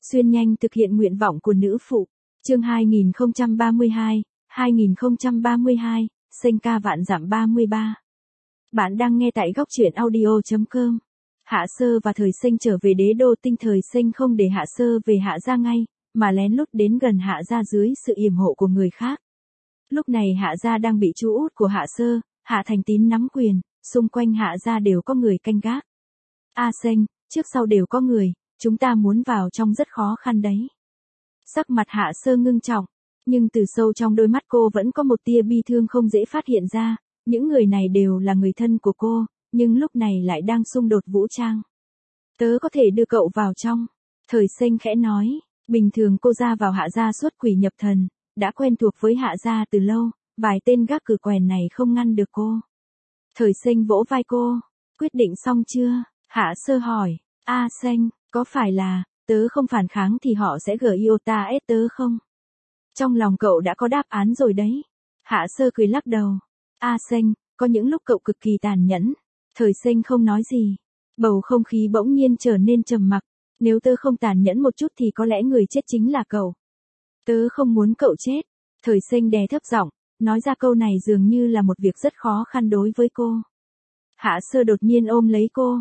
Xuyên nhanh thực hiện nguyện vọng của nữ phụ. Chương 2032, Sênh ca vạn dặm 33. Bạn đang nghe tại góc truyện audio.com. Hạ Sơ và Thời Sênh trở về đế đô Tinh. Thời Sênh không để Hạ Sơ về Hạ gia ngay, mà lén lút đến gần Hạ gia dưới sự yểm hộ của người khác. Lúc này Hạ gia đang bị chú út của Hạ Sơ, Hạ Thành Tín nắm quyền, xung quanh Hạ gia đều có người canh gác. A Sênh, trước sau đều có người, chúng ta muốn vào trong rất khó khăn đấy. Sắc mặt Hạ Sơ ngưng trọng, nhưng từ sâu trong đôi mắt cô vẫn có một tia bi thương không dễ phát hiện ra. Những người này đều là người thân của cô, nhưng lúc này lại đang xung đột vũ trang. Tớ có thể đưa cậu vào trong. Thời Sênh khẽ nói, bình thường cô ra vào Hạ gia xuất quỷ nhập thần, đã quen thuộc với Hạ gia từ lâu, vài tên gác cử quèn này không ngăn được cô. Thời Sênh vỗ vai cô, quyết định xong chưa? Hạ Sơ hỏi, A Sênh, có phải là, tớ không phản kháng thì họ sẽ gửi iota ép tớ không? Trong lòng cậu đã có đáp án rồi đấy. Hạ Sơ cười lắc đầu. A Sênh, có những lúc cậu cực kỳ tàn nhẫn. Thời Sênh không nói gì. Bầu không khí bỗng nhiên trở nên trầm mặc. Nếu tớ không tàn nhẫn một chút thì có lẽ người chết chính là cậu. Tớ không muốn cậu chết. Thời Sênh đè thấp giọng, nói ra câu này dường như là một việc rất khó khăn đối với cô. Hạ Sơ đột nhiên ôm lấy cô.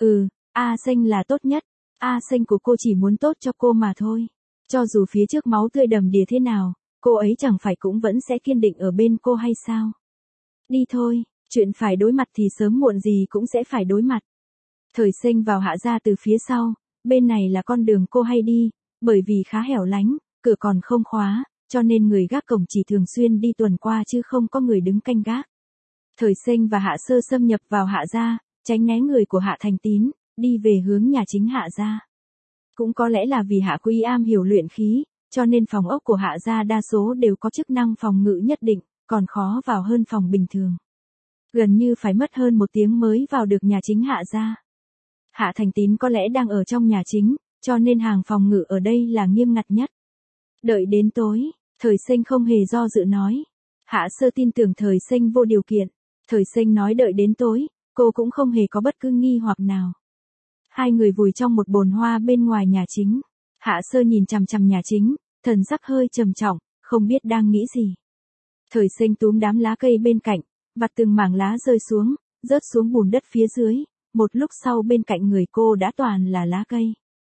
A Sênh là tốt nhất. A Sênh của cô chỉ muốn tốt cho cô mà thôi. Cho dù phía trước máu tươi đầm đìa thế nào, cô ấy chẳng phải cũng vẫn sẽ kiên định ở bên cô hay sao? Đi thôi, chuyện phải đối mặt thì sớm muộn gì cũng sẽ phải đối mặt. Thời Sênh vào Hạ gia từ phía sau, bên này là con đường cô hay đi, bởi vì khá hẻo lánh, cửa còn không khóa, cho nên người gác cổng chỉ thường xuyên đi tuần qua chứ không có người đứng canh gác. Thời Sênh và Hạ Sơ xâm nhập vào Hạ gia, tránh né người của Hạ Thành Tín, đi về hướng nhà chính Hạ gia. Cũng có lẽ là vì Hạ Quý am hiểu luyện khí, cho nên phòng ốc của Hạ gia đa số đều có chức năng phòng ngự nhất định, còn khó vào hơn phòng bình thường. Gần như phải mất hơn 1 tiếng mới vào được nhà chính Hạ gia. Hạ Thành Tín có lẽ đang ở trong nhà chính, cho nên hàng phòng ngự ở đây là nghiêm ngặt nhất. Đợi đến tối, Thời Sênh không hề do dự nói. Hạ Sơ tin tưởng Thời Sênh vô điều kiện. Thời Sênh nói đợi đến tối, cô cũng không hề có bất cứ nghi hoặc nào. Hai người vùi trong một bồn hoa bên ngoài nhà chính. Hạ Sơ nhìn chằm chằm nhà chính, thần sắc hơi trầm trọng, không biết đang nghĩ gì. Thời Sênh túm đám lá cây bên cạnh, vặt từng mảng lá rơi xuống, rớt xuống bùn đất phía dưới. Một lúc sau bên cạnh người cô đã toàn là lá cây.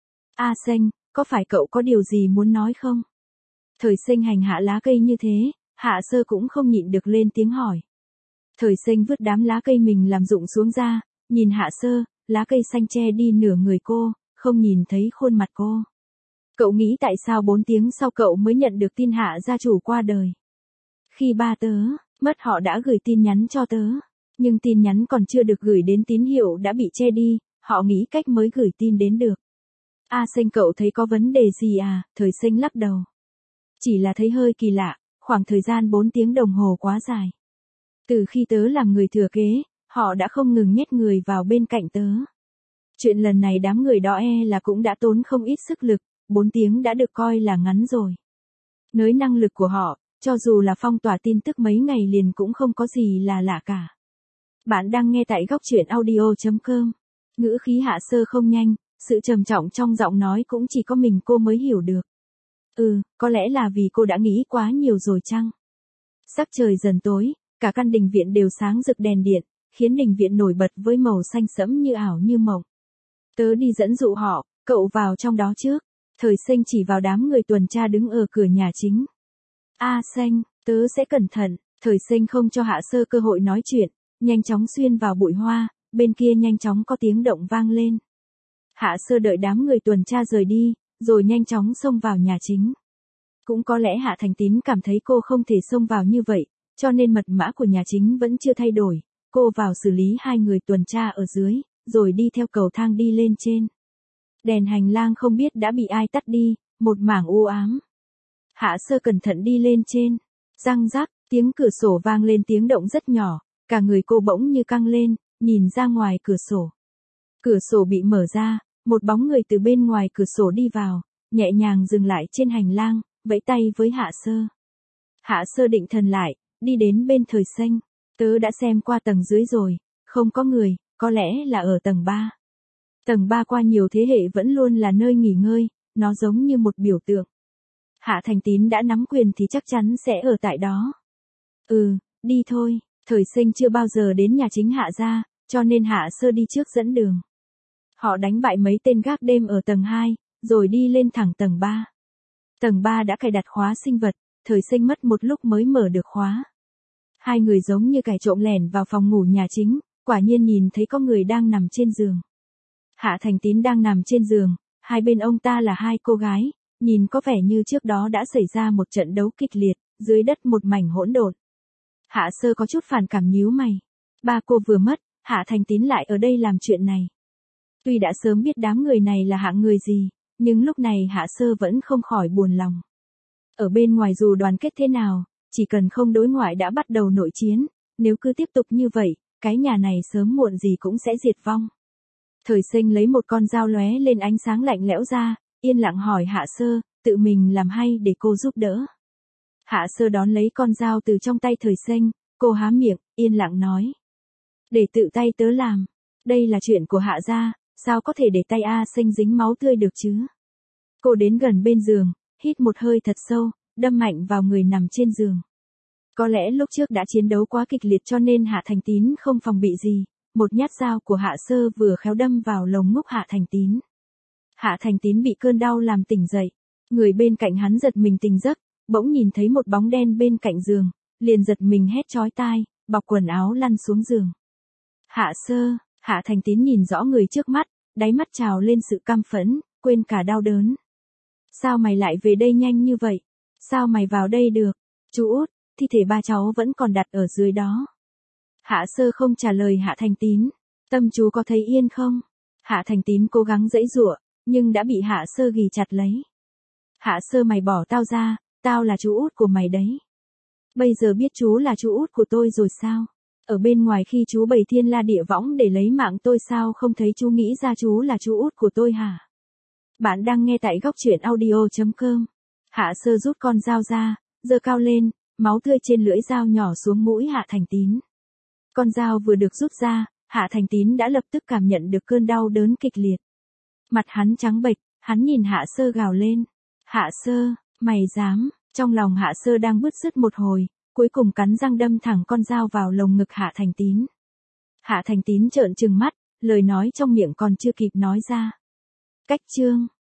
A Sênh, có phải cậu có điều gì muốn nói không? Thời Sênh hành hạ lá cây như thế, Hạ Sơ cũng không nhịn được lên tiếng hỏi. Thời Sênh vứt đám lá cây mình làm rụng xuống ra, nhìn Hạ Sơ, lá cây xanh che đi nửa người cô, không nhìn thấy khuôn mặt cô. Cậu nghĩ tại sao 4 tiếng sau cậu mới nhận được tin Hạ gia chủ qua đời? Khi ba tớ mất họ đã gửi tin nhắn cho tớ, nhưng tin nhắn còn chưa được gửi đến tín hiệu đã bị che đi, họ nghĩ cách mới gửi tin đến được. A Sênh cậu thấy có vấn đề gì à? Thời Sênh lắc đầu. Chỉ là thấy hơi kỳ lạ, khoảng thời gian 4 tiếng đồng hồ quá dài. Từ khi tớ làm người thừa kế, họ đã không ngừng nhét người vào bên cạnh tớ. Chuyện lần này đám người đó là cũng đã tốn không ít sức lực, 4 tiếng đã được coi là ngắn rồi. Nới năng lực của họ, cho dù là phong tỏa tin tức mấy ngày liền cũng không có gì là lạ cả. Bạn đang nghe tại góc truyện audio.com. Ngữ khí Hạ Sơ không nhanh, sự trầm trọng trong giọng nói cũng chỉ có mình cô mới hiểu được. Có lẽ là vì cô đã nghĩ quá nhiều rồi chăng? Sắc trời dần tối, cả căn đình viện đều sáng rực đèn điện, khiến đình viện nổi bật với màu xanh sẫm như ảo như mộng. Tớ đi dẫn dụ họ, cậu vào trong đó trước. Thời Sênh chỉ vào đám người tuần tra đứng ở cửa nhà chính. A Sênh, tớ sẽ cẩn thận. Thời Sênh không cho Hạ Sơ cơ hội nói chuyện, nhanh chóng xuyên vào bụi hoa, bên kia nhanh chóng có tiếng động vang lên. Hạ Sơ đợi đám người tuần tra rời đi, rồi nhanh chóng xông vào nhà chính. Cũng có lẽ Hạ Thành Tín cảm thấy cô không thể xông vào như vậy, cho nên mật mã của nhà chính vẫn chưa thay đổi. Cô vào xử lý 2 người tuần tra ở dưới, rồi đi theo cầu thang đi lên trên. Đèn hành lang không biết đã bị ai tắt đi, một mảng u ám. Hạ Sơ cẩn thận đi lên trên. Răng rắc, tiếng cửa sổ vang lên tiếng động rất nhỏ, cả người cô bỗng như căng lên, nhìn ra ngoài cửa sổ. Cửa sổ bị mở ra, một bóng người từ bên ngoài cửa sổ đi vào, nhẹ nhàng dừng lại trên hành lang, vẫy tay với Hạ Sơ. Hạ Sơ định thần lại, đi đến bên Thời Sênh. Tớ đã xem qua tầng dưới rồi, không có người, có lẽ là ở tầng 3. Tầng 3 qua nhiều thế hệ vẫn luôn là nơi nghỉ ngơi, nó giống như một biểu tượng. Hạ Thành Tín đã nắm quyền thì chắc chắn sẽ ở tại đó. Đi thôi, Thời Sinh chưa bao giờ đến nhà chính Hạ gia, cho nên Hạ Sơ đi trước dẫn đường. Họ đánh bại mấy tên gác đêm ở tầng 2, rồi đi lên thẳng tầng 3. Tầng 3 đã cài đặt khóa sinh vật, Thời Sinh mất một lúc mới mở được khóa. Hai người giống như kẻ trộm lẻn vào phòng ngủ nhà chính, quả nhiên nhìn thấy có người đang nằm trên giường. Hạ Thành Tín đang nằm trên giường, hai bên ông ta là hai cô gái, nhìn có vẻ như trước đó đã xảy ra một trận đấu kịch liệt, dưới đất một mảnh hỗn độn. Hạ Sơ có chút phản cảm nhíu mày. Ba cô vừa mất, Hạ Thành Tín lại ở đây làm chuyện này. Tuy đã sớm biết đám người này là hạng người gì, nhưng lúc này Hạ Sơ vẫn không khỏi buồn lòng. Ở bên ngoài dù đoàn kết thế nào, chỉ cần không đối ngoại đã bắt đầu nội chiến, nếu cứ tiếp tục như vậy, cái nhà này sớm muộn gì cũng sẽ diệt vong. Thời Sinh lấy một con dao lóe lên ánh sáng lạnh lẽo ra, yên lặng hỏi Hạ Sơ, tự mình làm hay để cô giúp đỡ. Hạ Sơ đón lấy con dao từ trong tay Thời Sinh, cô há miệng, yên lặng nói. Để tự tay tớ làm, đây là chuyện của Hạ gia, sao có thể để tay A Sinh dính máu tươi được chứ? Cô đến gần bên giường, hít một hơi thật sâu, đâm mạnh vào người nằm trên giường. Có lẽ lúc trước đã chiến đấu quá kịch liệt cho nên Hạ Thành Tín không phòng bị gì, một nhát dao của Hạ Sơ vừa khéo đâm vào lồng ngực Hạ Thành Tín. Hạ Thành Tín bị cơn đau làm tỉnh dậy, người bên cạnh hắn giật mình tỉnh giấc, bỗng nhìn thấy một bóng đen bên cạnh giường, liền giật mình hét chói tai, bọc quần áo lăn xuống giường. Hạ Sơ, Hạ Thành Tín nhìn rõ người trước mắt, đáy mắt trào lên sự căm phẫn, quên cả đau đớn. Sao mày lại về đây nhanh như vậy? Sao mày vào đây được? Chú út, thi thể ba cháu vẫn còn đặt ở dưới đó. Hạ Sơ không trả lời Hạ Thành Tín. Tâm chú có thấy yên không? Hạ Thành Tín cố gắng giãy giụa, nhưng đã bị Hạ Sơ ghì chặt lấy. Hạ Sơ, mày bỏ tao ra, tao là chú út của mày đấy. Bây giờ biết chú là chú út của tôi rồi sao? Ở bên ngoài khi chú bày thiên la địa võng để lấy mạng tôi sao không thấy chú nghĩ ra chú là chú út của tôi hả? Bạn đang nghe tại góc truyện audio.com. Hạ Sơ rút con dao ra, giơ cao lên, máu tươi trên lưỡi dao nhỏ xuống mũi Hạ Thành Tín. Con dao vừa được rút ra, Hạ Thành Tín đã lập tức cảm nhận được cơn đau đớn kịch liệt. Mặt hắn trắng bệch, hắn nhìn Hạ Sơ gào lên. Hạ Sơ, mày dám? Trong lòng Hạ Sơ đang bứt rứt một hồi, cuối cùng cắn răng đâm thẳng con dao vào lồng ngực Hạ Thành Tín. Hạ Thành Tín trợn trừng mắt, lời nói trong miệng còn chưa kịp nói ra. Cách chương